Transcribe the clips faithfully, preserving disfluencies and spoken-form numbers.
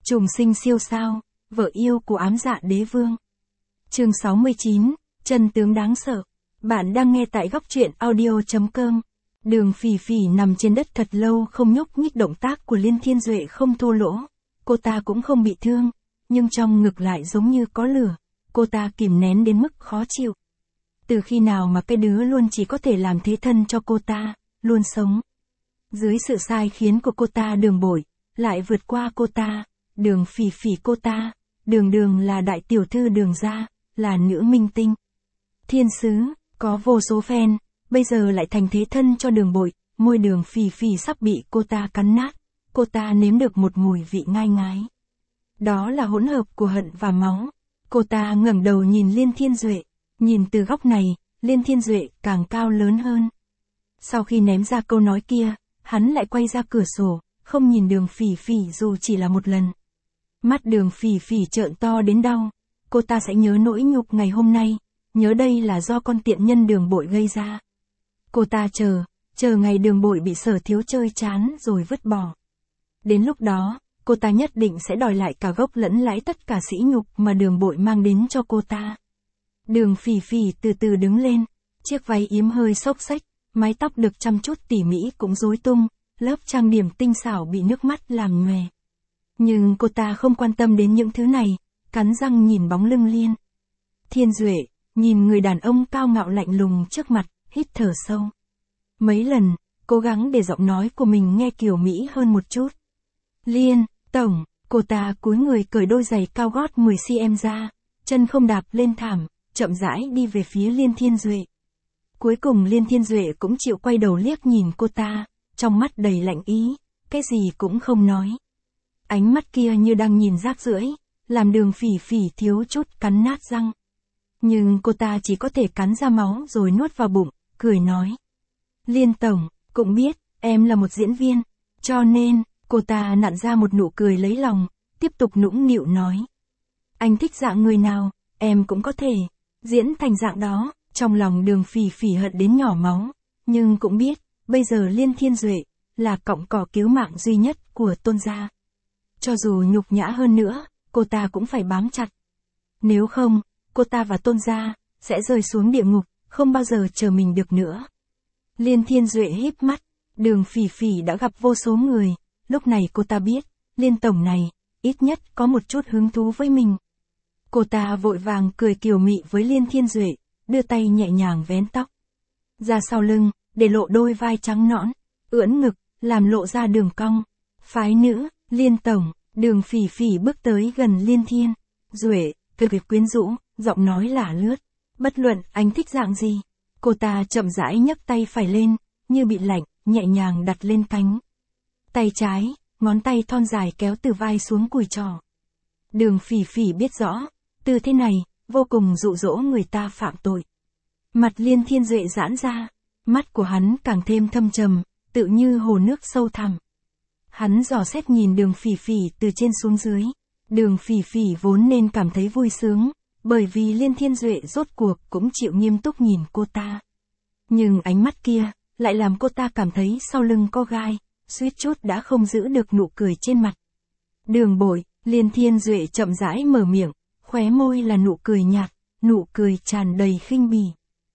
Trùng sinh siêu sao, vợ yêu của ám dạ đế vương. Chương sáu mươi chín, chân tướng đáng sợ. Bạn đang nghe tại góc truyện audio chấm com. Đường Phỉ Phỉ nằm trên đất thật lâu không nhúc nhích, động tác của Liên Thiên Duệ không thô lỗ. Cô ta cũng không bị thương, nhưng trong ngực lại giống như có lửa. Cô ta kìm nén đến mức khó chịu. Từ khi nào mà cái đứa luôn chỉ có thể làm thế thân cho cô ta, luôn sống dưới sự sai khiến của cô ta, Đường Bội lại vượt qua cô ta. Đường Phỉ Phỉ cô ta, đường đường là đại tiểu thư Đường gia, là nữ minh tinh thiên sứ, có vô số fan, bây giờ lại thành thế thân cho Đường Bội. Môi Đường Phỉ Phỉ sắp bị cô ta cắn nát. Cô ta nếm được một mùi vị ngai ngái. Đó là hỗn hợp của hận và máu. Cô ta ngẩng đầu nhìn Liên Thiên Duệ. Nhìn từ góc này, Liên Thiên Duệ càng cao lớn hơn. Sau khi ném ra câu nói kia, hắn lại quay ra cửa sổ, không nhìn Đường Phỉ Phỉ dù chỉ là một lần. Mắt Đường Phỉ Phỉ trợn to đến đau. Cô ta sẽ nhớ nỗi nhục ngày hôm nay, nhớ đây là do con tiện nhân Đường Bội gây ra. Cô ta chờ, chờ ngày Đường Bội bị Sở Thiếu chơi chán rồi vứt bỏ. Đến lúc đó, cô ta nhất định sẽ đòi lại cả gốc lẫn lãi tất cả sỉ nhục mà Đường Bội mang đến cho cô ta. Đường Phỉ Phỉ từ từ đứng lên, chiếc váy yếm hơi xốc xếch, mái tóc được chăm chút tỉ mỉ cũng rối tung, lớp trang điểm tinh xảo bị nước mắt làm nhòe. Nhưng cô ta không quan tâm đến những thứ này, cắn răng nhìn bóng lưng Liên Thiên Duệ, nhìn người đàn ông cao ngạo lạnh lùng trước mặt, hít thở sâu. Mấy lần, cố gắng để giọng nói của mình nghe kiểu Mỹ hơn một chút. Liên, tổng, cô ta cúi người cởi đôi giày cao gót mười xăng-ti-mét ra, chân không đạp lên thảm, chậm rãi đi về phía Liên Thiên Duệ. Cuối cùng Liên Thiên Duệ cũng chịu quay đầu liếc nhìn cô ta, trong mắt đầy lạnh ý, cái gì cũng không nói. Ánh mắt kia như đang nhìn rác rưởi, làm Đường Phỉ Phỉ thiếu chút cắn nát răng. Nhưng cô ta chỉ có thể cắn ra máu rồi nuốt vào bụng, cười nói. Liên tổng, cũng biết, em là một diễn viên, cho nên, cô ta nặn ra một nụ cười lấy lòng, tiếp tục nũng nịu nói. Anh thích dạng người nào, em cũng có thể diễn thành dạng đó. Trong lòng Đường Phỉ Phỉ hận đến nhỏ máu, nhưng cũng biết, bây giờ Liên Thiên Duệ là cọng cỏ cứu mạng duy nhất của Tôn gia. Cho dù nhục nhã hơn nữa, cô ta cũng phải bám chặt. Nếu không, cô ta và Tôn gia sẽ rơi xuống địa ngục, không bao giờ chờ mình được nữa. Liên Thiên Duệ híp mắt, Đường Phỉ Phỉ đã gặp vô số người, lúc này cô ta biết, Liên tổng này, ít nhất có một chút hứng thú với mình. Cô ta vội vàng cười kiều mị với Liên Thiên Duệ, đưa tay nhẹ nhàng vén tóc ra sau lưng, để lộ đôi vai trắng nõn, ưỡn ngực, làm lộ ra đường cong. Phái nữ, Liên tổng. Đường Phỉ Phỉ bước tới gần Liên Thiên Duệ, cực kỳ quyến rũ, giọng nói lả lướt. Bất luận anh thích dạng gì. Cô ta chậm rãi nhấc tay phải lên, như bị lạnh, nhẹ nhàng đặt lên cánh tay trái, ngón tay thon dài kéo từ vai xuống cùi trỏ. Đường Phỉ Phỉ biết rõ, từ thế này, vô cùng dụ dỗ người ta phạm tội. Mặt Liên Thiên Duệ giãn ra, mắt của hắn càng thêm thâm trầm, tự như hồ nước sâu thẳm. Hắn dò xét nhìn Đường Phỉ Phỉ từ trên xuống dưới. Đường Phỉ Phỉ vốn nên cảm thấy vui sướng, bởi vì Liên Thiên Duệ rốt cuộc cũng chịu nghiêm túc nhìn cô ta. Nhưng ánh mắt kia, lại làm cô ta cảm thấy sau lưng có gai, suýt chút đã không giữ được nụ cười trên mặt. Đường Bội, Liên Thiên Duệ chậm rãi mở miệng, khóe môi là nụ cười nhạt, nụ cười tràn đầy khinh bỉ.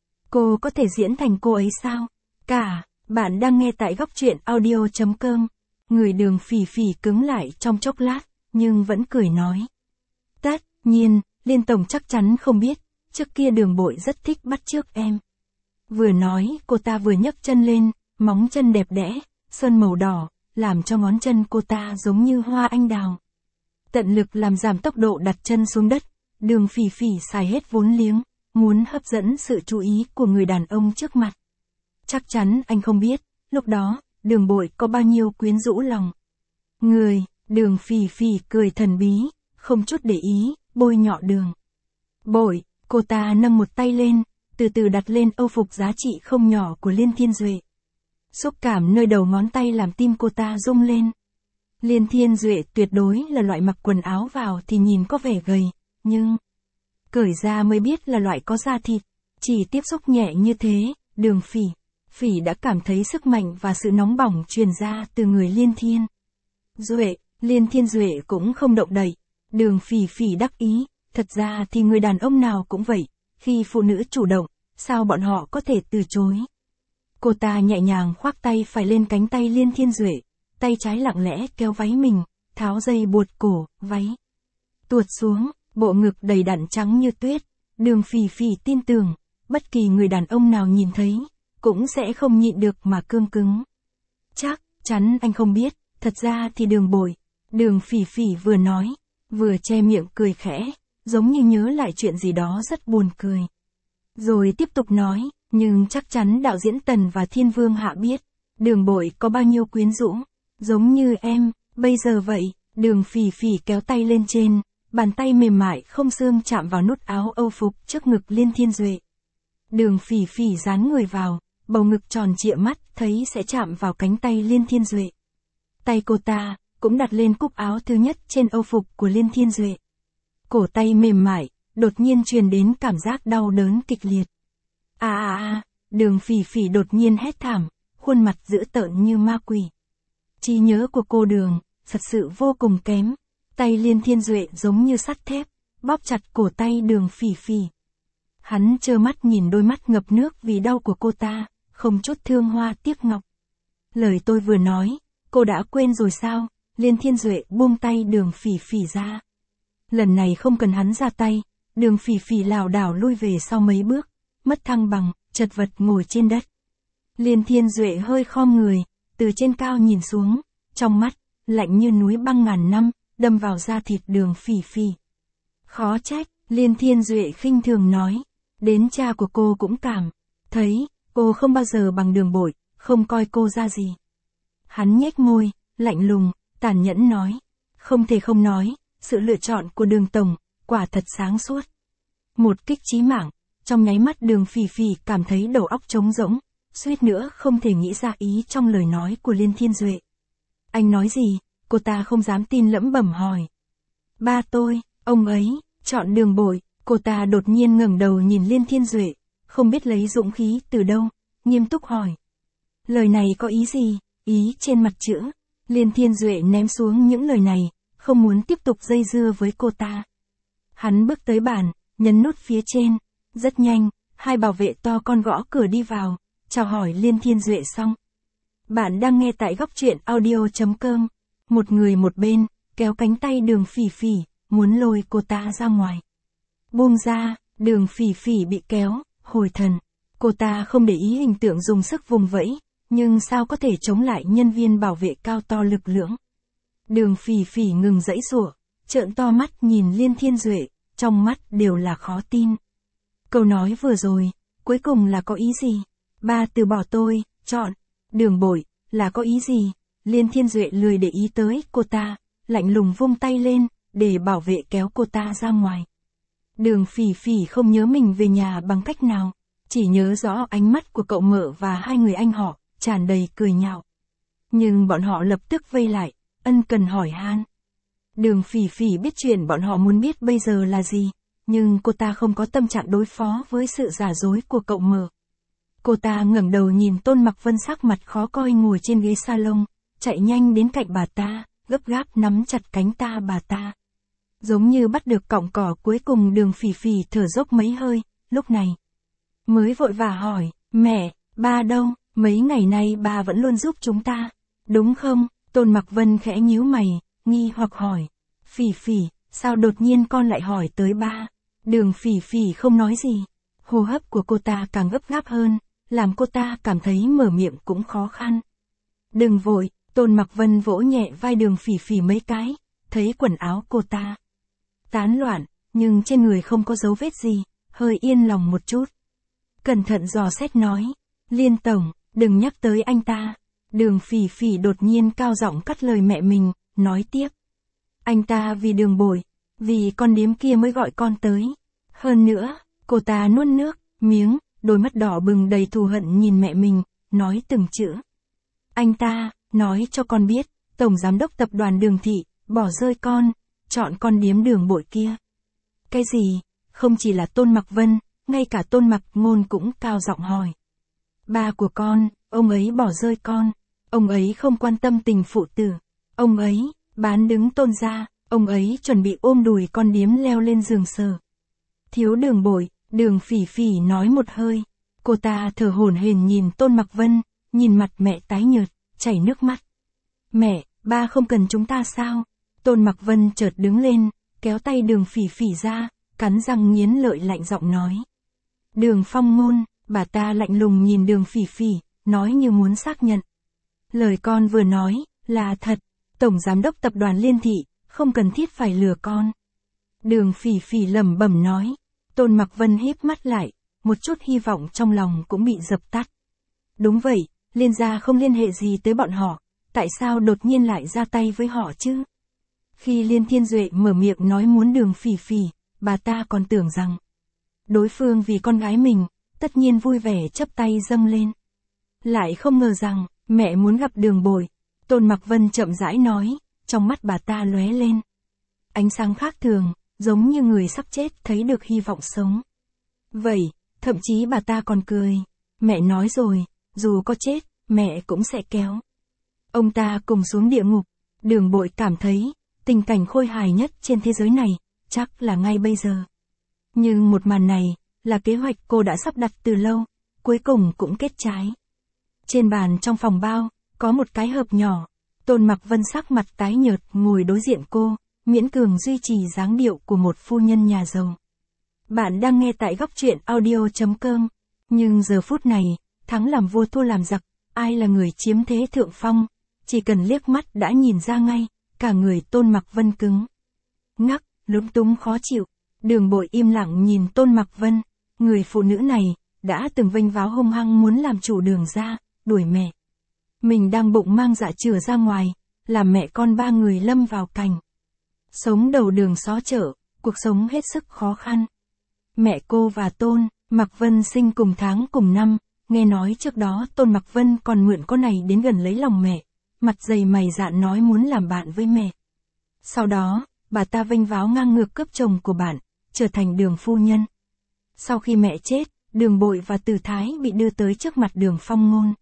Cô có thể diễn thành cô ấy sao? Cả, bạn đang nghe tại góc truyện audio chấm com. Người Đường Phỉ Phỉ cứng lại trong chốc lát, nhưng vẫn cười nói. Tất nhiên, Liên tổng chắc chắn không biết, trước kia Đường Bội rất thích bắt chước em. Vừa nói, cô ta vừa nhấc chân lên, móng chân đẹp đẽ, sơn màu đỏ, làm cho ngón chân cô ta giống như hoa anh đào. Tận lực làm giảm tốc độ đặt chân xuống đất, Đường Phỉ Phỉ xài hết vốn liếng, muốn hấp dẫn sự chú ý của người đàn ông trước mặt. Chắc chắn anh không biết, lúc đó, Đường Bội có bao nhiêu quyến rũ lòng người. Đường Phỉ Phỉ cười thần bí, không chút để ý, bôi nhọ Đường Bội. Cô ta nâng một tay lên, từ từ đặt lên âu phục giá trị không nhỏ của Liên Thiên Duệ. Xúc cảm nơi đầu ngón tay làm tim cô ta rung lên. Liên Thiên Duệ tuyệt đối là loại mặc quần áo vào thì nhìn có vẻ gầy, nhưng cởi ra mới biết là loại có da thịt. Chỉ tiếp xúc nhẹ như thế, Đường Phỉ Phỉ đã cảm thấy sức mạnh và sự nóng bỏng truyền ra từ người Liên Thiên Duệ. Liên Thiên Duệ cũng không động đậy. Đường Phỉ Phỉ đắc ý, thật ra thì người đàn ông nào cũng vậy, khi phụ nữ chủ động, sao bọn họ có thể từ chối. Cô ta nhẹ nhàng khoác tay phải lên cánh tay Liên Thiên Duệ, tay trái lặng lẽ kéo váy mình, tháo dây buộc cổ, váy tuột xuống, bộ ngực đầy đặn trắng như tuyết. Đường Phỉ Phỉ tin tưởng, bất kỳ người đàn ông nào nhìn thấy, cũng sẽ không nhịn được mà cương cứng. Chắc chắn anh không biết, thật ra thì Đường Bội. Đường Phỉ Phỉ vừa nói, vừa che miệng cười khẽ, giống như nhớ lại chuyện gì đó rất buồn cười. Rồi tiếp tục nói, nhưng chắc chắn đạo diễn Tần và Thiên Vương Hạ biết, Đường Bội có bao nhiêu quyến rũ, giống như em, bây giờ vậy. Đường Phỉ Phỉ kéo tay lên trên, bàn tay mềm mại không xương chạm vào nút áo âu phục trước ngực Liên Thiên Duệ. Đường Phỉ Phỉ dán người vào, bầu ngực tròn trịa mắt thấy sẽ chạm vào cánh tay Liên Thiên Duệ. Tay cô ta cũng đặt lên cúc áo thứ nhất trên âu phục của Liên Thiên Duệ. Cổ tay mềm mại, đột nhiên truyền đến cảm giác đau đớn kịch liệt. À à à, Đường Phỉ Phỉ đột nhiên hét thảm, khuôn mặt dữ tợn như ma quỷ. Trí nhớ của cô Đường, thật sự vô cùng kém. Tay Liên Thiên Duệ giống như sắt thép, bóp chặt cổ tay Đường Phỉ Phỉ. Hắn trơ mắt nhìn đôi mắt ngập nước vì đau của cô ta, không chút thương hoa tiếc ngọc. Lời tôi vừa nói, cô đã quên rồi sao? Liên Thiên Duệ buông tay Đường Phỉ Phỉ ra. Lần này không cần hắn ra tay, Đường Phỉ Phỉ lảo đảo lui về sau mấy bước, mất thăng bằng, chật vật ngồi trên đất. Liên Thiên Duệ hơi khom người, từ trên cao nhìn xuống, trong mắt, lạnh như núi băng ngàn năm, đâm vào da thịt Đường Phỉ Phỉ. Khó trách, Liên Thiên Duệ khinh thường nói, đến cha của cô cũng cảm thấy, cô không bao giờ bằng Đường Bội, không coi cô ra gì. Hắn nhếch môi, lạnh lùng, tàn nhẫn nói, không thể không nói, sự lựa chọn của Đường tổng, quả thật sáng suốt. Một kích chí mạng, trong nháy mắt Đường Phỉ Phỉ cảm thấy đầu óc trống rỗng, suýt nữa không thể nghĩ ra ý trong lời nói của Liên Thiên Duệ. Anh nói gì? Cô ta không dám tin lẩm bẩm hỏi. Ba tôi, ông ấy, chọn Đường Bội. Cô ta đột nhiên ngẩng đầu nhìn Liên Thiên Duệ, không biết lấy dũng khí từ đâu, nghiêm túc hỏi. Lời này có ý gì? Ý trên mặt chữ. Liên Thiên Duệ ném xuống những lời này, không muốn tiếp tục dây dưa với cô ta. Hắn bước tới bàn, nhấn nút phía trên. Rất nhanh, hai bảo vệ to con gõ cửa đi vào, chào hỏi Liên Thiên Duệ xong. Bạn đang nghe tại góc truyện audio chấm com. Một người một bên, kéo cánh tay Đường Phỉ Phỉ, muốn lôi cô ta ra ngoài. Buông ra, Đường Phỉ Phỉ bị kéo, hồi thần. Cô ta không để ý hình tượng dùng sức vùng vẫy, nhưng sao có thể chống lại nhân viên bảo vệ cao to lực lưỡng. Đường Phỉ Phỉ ngừng giãy giụa, trợn to mắt nhìn Liên Thiên Duệ, trong mắt đều là khó tin. Câu nói vừa rồi, cuối cùng là có ý gì? Ba từ bỏ tôi, chọn Đường Bội, là có ý gì? Liên Thiên Duệ lười để ý tới cô ta, lạnh lùng vung tay lên, để bảo vệ kéo cô ta ra ngoài. Đường Phỉ Phỉ không nhớ mình về nhà bằng cách nào, chỉ nhớ rõ ánh mắt của cậu Mợ và hai người anh họ, tràn đầy cười nhạo. Nhưng bọn họ lập tức vây lại, ân cần hỏi han. Đường Phỉ Phỉ biết chuyện bọn họ muốn biết bây giờ là gì, nhưng cô ta không có tâm trạng đối phó với sự giả dối của cậu Mợ. Cô ta ngẩng đầu nhìn Tôn Mặc Vân sắc mặt khó coi ngồi trên ghế salon, chạy nhanh đến cạnh bà ta, gấp gáp nắm chặt cánh ta bà ta. Giống như bắt được cọng cỏ cuối cùng. Đường Phỉ Phỉ thở dốc mấy hơi, lúc này mới vội vã hỏi, mẹ, ba đâu, mấy ngày nay ba vẫn luôn giúp chúng ta, đúng không? Tôn Mặc Vân khẽ nhíu mày, nghi hoặc hỏi, Phỉ Phỉ, sao đột nhiên con lại hỏi tới ba? Đường Phỉ Phỉ không nói gì, hô hấp của cô ta càng gấp gáp hơn, làm cô ta cảm thấy mở miệng cũng khó khăn. Đừng vội, Tôn Mặc Vân vỗ nhẹ vai Đường Phỉ Phỉ mấy cái, thấy quần áo cô ta tán loạn, nhưng trên người không có dấu vết gì, hơi yên lòng một chút. Cẩn thận dò xét nói, Liên tổng, đừng nhắc tới anh ta. Đường Phỉ Phỉ đột nhiên cao giọng cắt lời mẹ mình, nói tiếp. Anh ta vì Đường Bội, vì con điếm kia mới gọi con tới. Hơn nữa, cô ta nuốt nước, miếng, đôi mắt đỏ bừng đầy thù hận nhìn mẹ mình, nói từng chữ. Anh ta, nói cho con biết, tổng giám đốc tập đoàn Đường Thị, bỏ rơi con, chọn con điếm Đường Bội kia. Cái gì? Không chỉ là Tôn Mặc Vân, ngay cả Tôn Mặc Ngôn cũng cao giọng hỏi. Ba của con, ông ấy bỏ rơi con, ông ấy không quan tâm tình phụ tử, ông ấy, Bán đứng Tôn ra, ông ấy chuẩn bị ôm đùi con điếm leo lên giường sờ. Thiếu Đường Bội, Đường Phỉ Phỉ nói một hơi. Cô ta thở hổn hển nhìn Tôn Mặc Vân, nhìn mặt mẹ tái nhợt, chảy nước mắt. Mẹ, ba không cần chúng ta sao? Tôn Mặc Vân chợt đứng lên, kéo tay Đường Phỉ Phỉ ra, cắn răng nghiến lợi lạnh giọng nói. Đường Phong Ngôn, bà ta lạnh lùng nhìn Đường Phỉ Phỉ, nói như muốn xác nhận. Lời con vừa nói, là thật. Tổng Giám đốc Tập đoàn Liên Thị, không cần thiết phải lừa con. Đường Phỉ Phỉ lẩm bẩm nói. Tôn Mặc Vân híp mắt lại, một chút hy vọng trong lòng cũng bị dập tắt. Đúng vậy, Liên gia không liên hệ gì tới bọn họ, tại sao đột nhiên lại ra tay với họ chứ? Khi Liên Thiên Duệ mở miệng nói muốn Đường Phỉ Phỉ, bà ta còn tưởng rằng đối phương vì con gái mình, tất nhiên vui vẻ chấp tay dâng lên. Lại không ngờ rằng, mẹ muốn gặp Đường Bội. Tôn Mặc Vân chậm rãi nói, trong mắt bà ta lóe lên ánh sáng khác thường, giống như người sắp chết thấy được hy vọng sống. Vậy, thậm chí bà ta còn cười. Mẹ nói rồi, dù có chết, mẹ cũng sẽ kéo ông ta cùng xuống địa ngục. Đường Bội cảm thấy, tình cảnh khôi hài nhất trên thế giới này, chắc là ngay bây giờ. Nhưng một màn này, là kế hoạch cô đã sắp đặt từ lâu, cuối cùng cũng kết trái. Trên bàn trong phòng bao, có một cái hộp nhỏ. Tôn Mặc Vân sắc mặt tái nhợt ngồi đối diện cô, miễn cường duy trì dáng điệu của một phu nhân nhà giàu. Bạn đang nghe tại góc truyện audio chấm com. Nhưng giờ phút này, thắng làm vua thua làm giặc, ai là người chiếm thế thượng phong, chỉ cần liếc mắt đã nhìn ra ngay, cả người Tôn Mặc Vân cứng ngắc, lúng túng khó chịu. Đường Bội im lặng nhìn Tôn Mặc Vân, người phụ nữ này, đã từng vênh váo hung hăng muốn làm chủ Đường gia, đuổi mẹ mình đang bụng mang dạ chửa ra ngoài, làm mẹ con ba người lâm vào cảnh sống đầu đường xó chợ, cuộc sống hết sức khó khăn. Mẹ cô và Tôn Mặc Vân sinh cùng tháng cùng năm, nghe nói trước đó Tôn Mặc Vân còn mượn con này đến gần lấy lòng mẹ, mặt dày mày dạn nói muốn làm bạn với mẹ. Sau đó, bà ta vênh váo ngang ngược cướp chồng của bạn, trở thành Đường phu nhân. Sau khi mẹ chết, Đường Bội và Từ Thái bị đưa tới trước mặt Đường Phong Ngôn.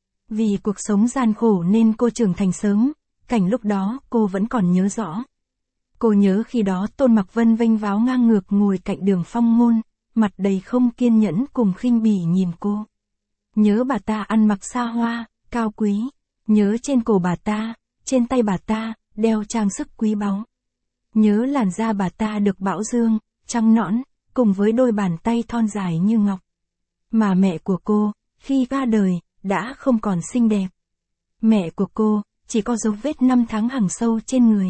Vì cuộc sống gian khổ nên cô trưởng thành sớm, cảnh lúc đó cô vẫn còn nhớ rõ. Cô nhớ khi đó Tôn Mặc Vân vênh váo ngang ngược ngồi cạnh Đường Phong Ngôn, mặt đầy không kiên nhẫn cùng khinh bỉ nhìn cô. Nhớ bà ta ăn mặc xa hoa, cao quý. Nhớ trên cổ bà ta, trên tay bà ta, đeo trang sức quý báu. Nhớ làn da bà ta được bảo dương, trắng nõn, cùng với đôi bàn tay thon dài như ngọc. Mà mẹ của cô, khi ra đời, đã không còn xinh đẹp. Mẹ của cô, chỉ có dấu vết năm tháng hằn sâu trên người.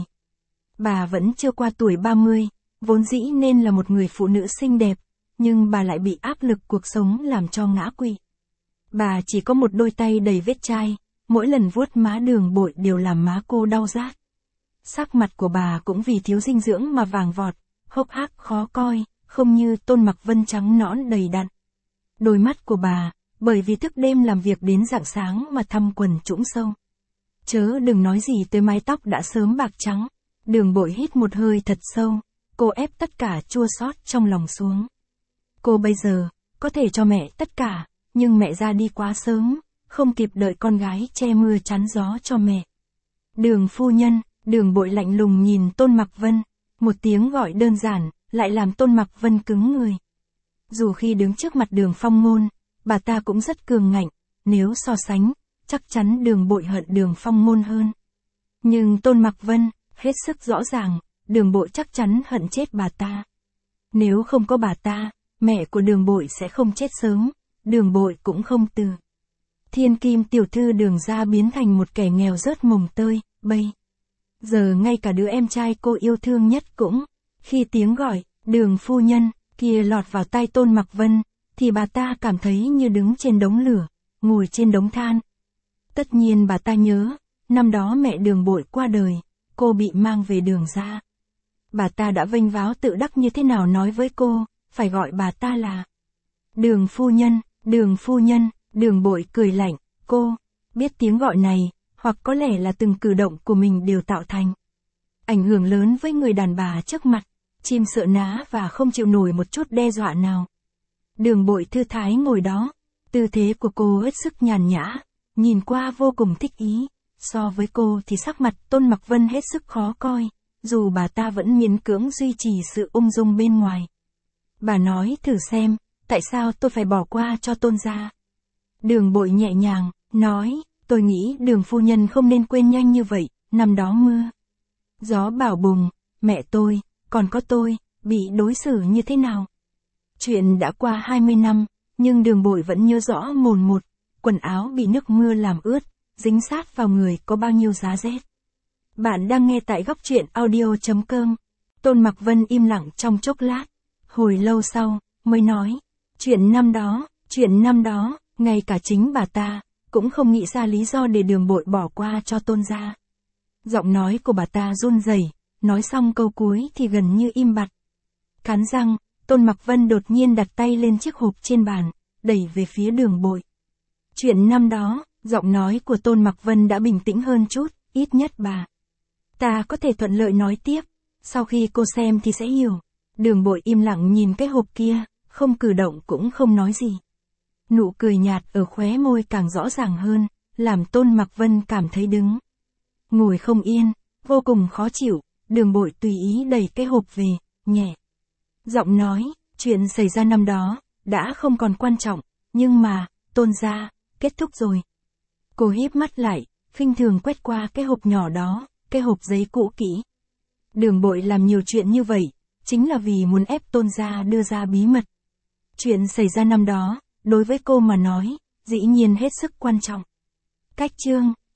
Bà vẫn chưa qua tuổi ba mươi, vốn dĩ nên là một người phụ nữ xinh đẹp, nhưng bà lại bị áp lực cuộc sống làm cho ngã quỵ. Bà chỉ có một đôi tay đầy vết chai, mỗi lần vuốt má Đường Bội đều làm má cô đau rát. Sắc mặt của bà cũng vì thiếu dinh dưỡng mà vàng vọt, hốc hác khó coi, không như Tôn Mặc Vân trắng nõn đầy đặn. Đôi mắt của bà, bởi vì thức đêm làm việc đến rạng sáng mà thâm quần trũng sâu. Chớ đừng nói gì tới mái tóc đã sớm bạc trắng. Đường Bội hít một hơi thật sâu, cô ép tất cả chua xót trong lòng xuống. Cô bây giờ, có thể cho mẹ tất cả, nhưng mẹ ra đi quá sớm, không kịp đợi con gái che mưa chắn gió cho mẹ. Đường phu nhân, Đường Bội lạnh lùng nhìn Tôn Mặc Vân, một tiếng gọi đơn giản, lại làm Tôn Mặc Vân cứng người. Dù khi đứng trước mặt Đường Phong Ngôn, bà ta cũng rất cường ngạnh, nếu so sánh, chắc chắn Đường Bội hận Đường Phong Ngôn hơn. Nhưng Tôn Mặc Vân, hết sức rõ ràng, Đường Bội chắc chắn hận chết bà ta. Nếu không có bà ta, mẹ của Đường Bội sẽ không chết sớm, Đường Bội cũng không từ thiên kim tiểu thư Đường gia biến thành một kẻ nghèo rớt mồng tơi, bây giờ ngay cả đứa em trai cô yêu thương nhất cũng, khi tiếng gọi, Đường phu nhân, kia lọt vào tai Tôn Mặc Vân, thì bà ta cảm thấy như đứng trên đống lửa, ngồi trên đống than. Tất nhiên bà ta nhớ, năm đó mẹ Đường Bội qua đời, cô bị mang về Đường gia. Bà ta đã vênh váo tự đắc như thế nào nói với cô, phải gọi bà ta là Đường phu nhân, Đường phu nhân. Đường Bội cười lạnh, cô biết tiếng gọi này, hoặc có lẽ là từng cử động của mình đều tạo thành ảnh hưởng lớn với người đàn bà trước mặt, chim sợ ná và không chịu nổi một chút đe dọa nào. Đường Bội thư thái ngồi đó, tư thế của cô hết sức nhàn nhã, nhìn qua vô cùng thích ý, So với cô thì sắc mặt Tôn Mặc Vân hết sức khó coi, dù bà ta vẫn miễn cưỡng duy trì sự ung dung bên ngoài. Bà nói thử xem, tại sao tôi phải bỏ qua cho Tôn gia? Đường Bội nhẹ nhàng, nói, tôi nghĩ Đường phu nhân không nên quên nhanh như vậy, năm đó mưa. Gió bão bùng, mẹ tôi, còn có tôi, bị đối xử như thế nào? Chuyện đã qua hai mươi năm, nhưng Đường Bội vẫn nhớ rõ mồn một, quần áo bị nước mưa làm ướt, dính sát vào người có bao nhiêu giá rét. Bạn đang nghe tại góc truyện audio.com. Tôn Mặc Vân im lặng trong chốc lát, hồi lâu sau, mới nói, chuyện năm đó, chuyện năm đó, ngay cả chính bà ta, cũng không nghĩ ra lý do để Đường Bội bỏ qua cho Tôn gia. Giọng nói của bà ta run rẩy, nói xong câu cuối thì gần như im bặt. Cắn răng, Tôn Mặc Vân đột nhiên đặt tay lên chiếc hộp trên bàn, đẩy về phía Đường Bội. Chuyện năm đó, giọng nói của Tôn Mặc Vân đã bình tĩnh hơn chút, ít nhất bà ta có thể thuận lợi nói tiếp, sau khi cô xem thì sẽ hiểu. Đường Bội im lặng nhìn cái hộp kia, không cử động cũng không nói gì. Nụ cười nhạt ở khóe môi càng rõ ràng hơn, làm Tôn Mặc Vân cảm thấy đứng ngồi không yên, vô cùng khó chịu. Đường Bội tùy ý đẩy cái hộp về, nhẹ giọng nói, chuyện xảy ra năm đó, đã không còn quan trọng, nhưng mà, Tôn gia, kết thúc rồi. Cô híp mắt lại, khinh thường quét qua cái hộp nhỏ đó, cái hộp giấy cũ kỹ. Đường Bội làm nhiều chuyện như vậy, chính là vì muốn ép Tôn gia đưa ra bí mật. Chuyện xảy ra năm đó, đối với cô mà nói, dĩ nhiên hết sức quan trọng. Cách chương